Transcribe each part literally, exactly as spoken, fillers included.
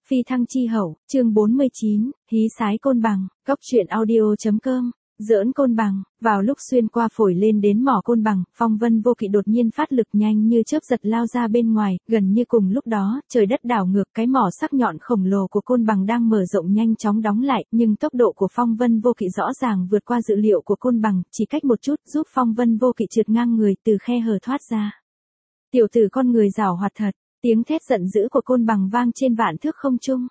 Phi thăng chi hậu, chương bốn mươi chín, hí sái côn bằng, góc truyện audio.com, giỡn côn bằng, vào lúc xuyên qua phổi lên đến mỏ côn bằng, Phong Vân Vô Kỵ đột nhiên phát lực nhanh như chớp giật lao ra bên ngoài, gần như cùng lúc đó, trời đất đảo ngược, cái mỏ sắc nhọn khổng lồ của côn bằng đang mở rộng nhanh chóng đóng lại, nhưng tốc độ của Phong Vân Vô Kỵ rõ ràng vượt qua dự liệu của côn bằng, chỉ cách một chút, giúp Phong Vân Vô Kỵ trượt ngang người từ khe hở thoát ra. Tiểu tử con người giảo hoạt thật. Tiếng thét giận dữ của côn bằng vang trên vạn thước không trung.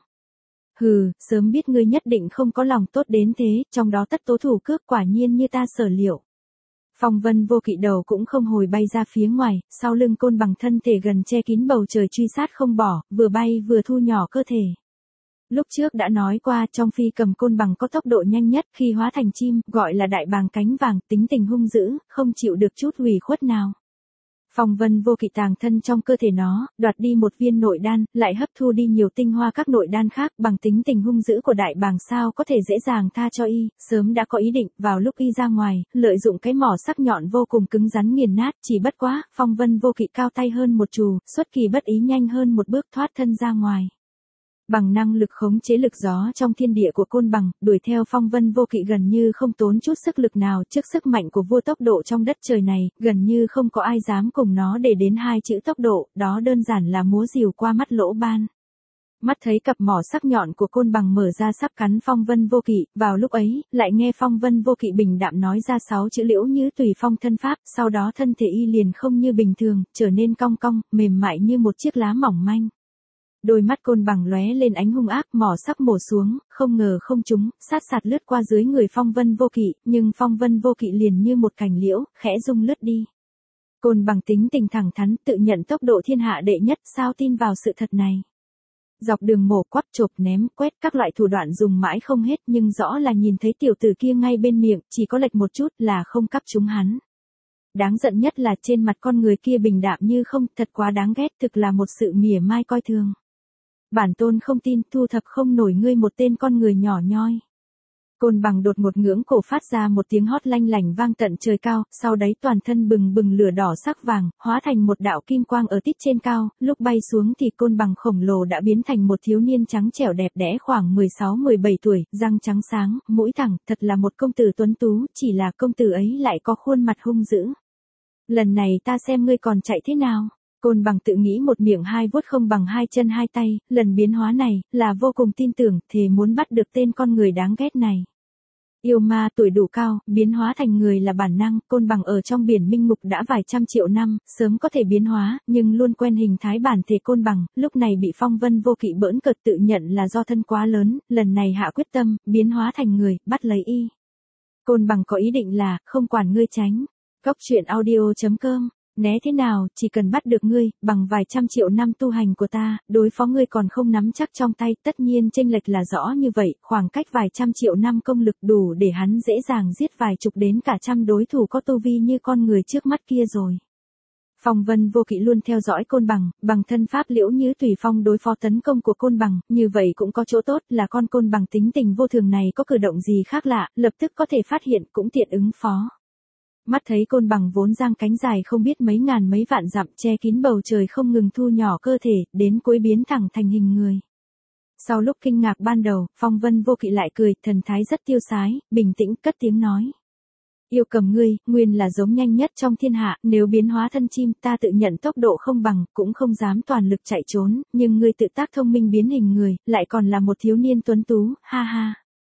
Hừ, sớm biết ngươi nhất định không có lòng tốt đến thế, trong đó tất tố thủ cước quả nhiên như ta sở liệu. Phong Vân Vô Kỵ đầu cũng không hồi bay ra phía ngoài, sau lưng côn bằng thân thể gần che kín bầu trời truy sát không bỏ, vừa bay vừa thu nhỏ cơ thể. Lúc trước đã nói qua, trong phi cầm côn bằng có tốc độ nhanh nhất, khi hóa thành chim, gọi là đại bàng cánh vàng, tính tình hung dữ, không chịu được chút ủy khuất nào. Phong Vân Vô Kỵ tàng thân trong cơ thể nó, đoạt đi một viên nội đan, lại hấp thu đi nhiều tinh hoa các nội đan khác, bằng tính tình hung dữ của đại bàng sao có thể dễ dàng tha cho y, sớm đã có ý định, vào lúc y ra ngoài, lợi dụng cái mỏ sắc nhọn vô cùng cứng rắn nghiền nát, chỉ bất quá, Phong Vân Vô Kỵ cao tay hơn một trù, xuất kỳ bất ý nhanh hơn một bước thoát thân ra ngoài. Bằng năng lực khống chế lực gió trong thiên địa của côn bằng, đuổi theo Phong Vân Vô Kỵ gần như không tốn chút sức lực nào, trước sức mạnh của vua tốc độ trong đất trời này, gần như không có ai dám cùng nó để đến hai chữ tốc độ, đó đơn giản là múa rìu qua mắt lỗ ban. Mắt thấy cặp mỏ sắc nhọn của côn bằng mở ra sắp cắn Phong Vân Vô Kỵ, vào lúc ấy, lại nghe Phong Vân Vô Kỵ bình đạm nói ra sáu chữ Liễu Như Tùy Phong thân pháp, sau đó thân thể y liền không như bình thường, trở nên cong cong, mềm mại như một chiếc lá mỏng manh. Đôi mắt côn bằng lóe lên ánh hung ác, mỏ sắc mổ xuống, không ngờ không trúng, sát sạt lướt qua dưới người Phong Vân Vô Kỵ, nhưng Phong Vân Vô Kỵ liền như một cành liễu, khẽ rung lướt đi. Côn bằng tính tình thẳng thắn, tự nhận tốc độ thiên hạ đệ nhất, sao tin vào sự thật này. Dọc đường mổ quắp chộp ném, quét các loại thủ đoạn dùng mãi không hết, nhưng rõ là nhìn thấy tiểu tử kia ngay bên miệng, chỉ có lệch một chút là không cắp trúng hắn. Đáng giận nhất là trên mặt con người kia bình đạm như không, thật quá đáng ghét, thực là một sự mỉa mai coi thường. Bản tôn không tin, thu thập không nổi ngươi một tên con người nhỏ nhoi. Côn bằng đột một ngưỡng cổ phát ra một tiếng hót lanh lảnh vang tận trời cao, sau đấy toàn thân bừng bừng lửa đỏ sắc vàng, hóa thành một đạo kim quang ở tít trên cao, lúc bay xuống thì côn bằng khổng lồ đã biến thành một thiếu niên trắng trẻo đẹp đẽ khoảng mười sáu mười bảy tuổi, răng trắng sáng, mũi thẳng, thật là một công tử tuấn tú, chỉ là công tử ấy lại có khuôn mặt hung dữ. Lần này ta xem ngươi còn chạy thế nào. Côn bằng tự nghĩ một miệng hai vuốt không bằng hai chân hai tay, lần biến hóa này, là vô cùng tin tưởng, thề muốn bắt được tên con người đáng ghét này. Yêu ma tuổi đủ cao, biến hóa thành người là bản năng, côn bằng ở trong biển minh ngục đã vài trăm triệu năm, sớm có thể biến hóa, nhưng luôn quen hình thái bản thể côn bằng, lúc này bị Phong Vân Vô Kỵ bỡn cợt tự nhận là do thân quá lớn, lần này hạ quyết tâm, biến hóa thành người, bắt lấy y. Côn bằng có ý định là, không quản ngươi tránh. Góc truyện audio.com. Né thế nào, chỉ cần bắt được ngươi, bằng vài trăm triệu năm tu hành của ta, đối phó ngươi còn không nắm chắc trong tay, tất nhiên chênh lệch là rõ như vậy, khoảng cách vài trăm triệu năm công lực đủ để hắn dễ dàng giết vài chục đến cả trăm đối thủ có tu vi như con người trước mắt kia rồi. Phong Vân Vô Kỵ luôn theo dõi côn bằng, bằng thân pháp Liễu Như Tùy Phong đối phó tấn công của côn bằng, như vậy cũng có chỗ tốt là con côn bằng tính tình vô thường này có cử động gì khác lạ, lập tức có thể phát hiện cũng tiện ứng phó. Mắt thấy côn bằng vốn giang cánh dài không biết mấy ngàn mấy vạn dặm che kín bầu trời không ngừng thu nhỏ cơ thể, đến cuối biến thẳng thành hình người. Sau lúc kinh ngạc ban đầu, Phong Vân Vô Kỵ lại cười, thần thái rất tiêu sái, bình tĩnh cất tiếng nói. Yêu cầm ngươi, nguyên là giống nhanh nhất trong thiên hạ, nếu biến hóa thân chim ta tự nhận tốc độ không bằng, cũng không dám toàn lực chạy trốn, nhưng ngươi tự tác thông minh biến hình người, lại còn là một thiếu niên tuấn tú, ha ha.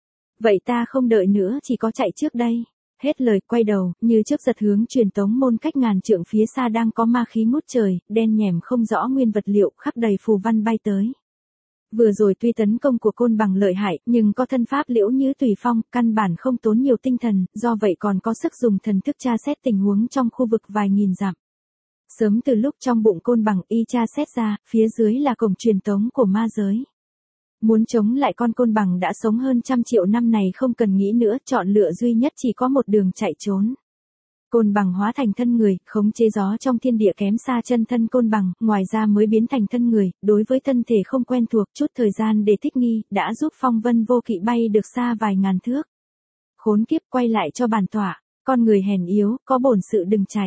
Vậy ta không đợi nữa, chỉ có chạy trước đây. Hết lời, quay đầu, như trước giật hướng truyền tống môn cách ngàn trượng phía xa đang có ma khí ngút trời, đen nhèm không rõ nguyên vật liệu, khắp đầy phù văn bay tới. Vừa rồi tuy tấn công của côn bằng lợi hại, nhưng có thân pháp Liễu Như Tùy Phong, căn bản không tốn nhiều tinh thần, do vậy còn có sức dùng thần thức tra xét tình huống trong khu vực vài nghìn dặm. Sớm từ lúc trong bụng côn bằng y tra xét ra, phía dưới là cổng truyền tống của ma giới. Muốn chống lại con côn bằng đã sống hơn trăm triệu năm này không cần nghĩ nữa, chọn lựa duy nhất chỉ có một đường chạy trốn. Côn bằng hóa thành thân người, khống chế gió trong thiên địa kém xa chân thân côn bằng, ngoài ra mới biến thành thân người, đối với thân thể không quen thuộc, chút thời gian để thích nghi, đã giúp Phong Vân Vô Kỵ bay được xa vài ngàn thước. Khốn kiếp, quay lại cho bản tọa, con người hèn yếu, có bổn sự đừng chạy.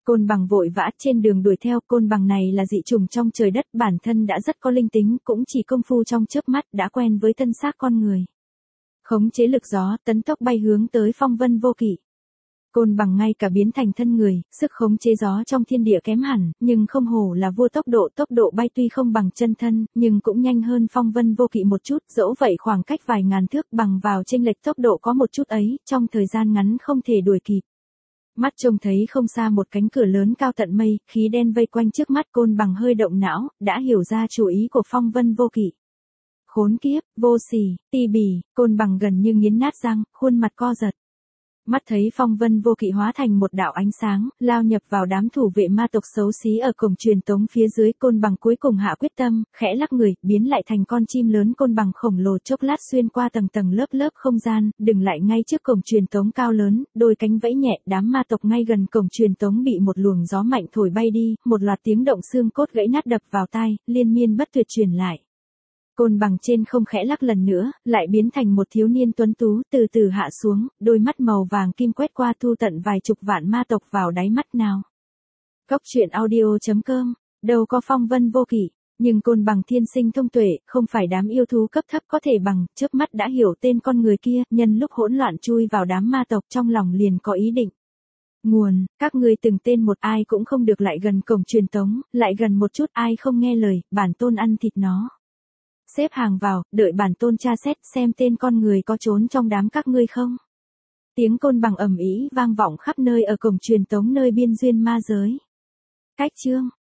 Côn bằng vội vã trên đường đuổi theo, côn bằng này là dị trùng trong trời đất, bản thân đã rất có linh tính, cũng chỉ công phu trong chớp mắt đã quen với thân xác con người. Khống chế lực gió, tấn tốc bay hướng tới Phong Vân Vô Kỵ. Côn bằng ngay cả biến thành thân người, sức khống chế gió trong thiên địa kém hẳn, nhưng không hổ là vua tốc độ, tốc độ bay tuy không bằng chân thân, nhưng cũng nhanh hơn Phong Vân Vô Kỵ một chút, dẫu vậy khoảng cách vài ngàn thước bằng vào chênh lệch tốc độ có một chút ấy, trong thời gian ngắn không thể đuổi kịp. Mắt trông thấy không xa một cánh cửa lớn cao tận mây, khí đen vây quanh trước mắt, côn bằng hơi động não, đã hiểu ra chủ ý của Phong Vân Vô Kỵ. Khốn kiếp, vô sỉ, ti bỉ, côn bằng gần như nghiến nát răng, khuôn mặt co giật. Mắt thấy Phong Vân Vô Kỵ hóa thành một đạo ánh sáng, lao nhập vào đám thủ vệ ma tộc xấu xí ở cổng truyền tống phía dưới, côn bằng cuối cùng hạ quyết tâm, khẽ lắc người, biến lại thành con chim lớn côn bằng khổng lồ, chốc lát xuyên qua tầng tầng lớp lớp không gian, dừng lại ngay trước cổng truyền tống cao lớn, đôi cánh vẫy nhẹ, đám ma tộc ngay gần cổng truyền tống bị một luồng gió mạnh thổi bay đi, một loạt tiếng động xương cốt gãy nát đập vào tai, liên miên bất tuyệt truyền lại. Côn bằng trên không khẽ lắc lần nữa, lại biến thành một thiếu niên tuấn tú, từ từ hạ xuống, đôi mắt màu vàng kim quét qua thu tận vài chục vạn ma tộc vào đáy mắt nào. Góc truyện audio chấm com, đâu có Phong Vân Vô Kỵ, nhưng côn bằng thiên sinh thông tuệ, không phải đám yêu thú cấp thấp có thể bằng, chớp mắt đã hiểu tên con người kia, nhân lúc hỗn loạn chui vào đám ma tộc trong lòng liền có ý định. Nguồn, các ngươi từng tên một ai cũng không được lại gần cổng truyền tống, lại gần một chút ai không nghe lời, bản tôn ăn thịt nó. Xếp hàng vào, đợi bản tôn tra xét xem tên con người có trốn trong đám các ngươi không. Tiếng côn bằng ầm ĩ vang vọng khắp nơi ở cổng truyền tống nơi biên duyên ma giới. Cách chương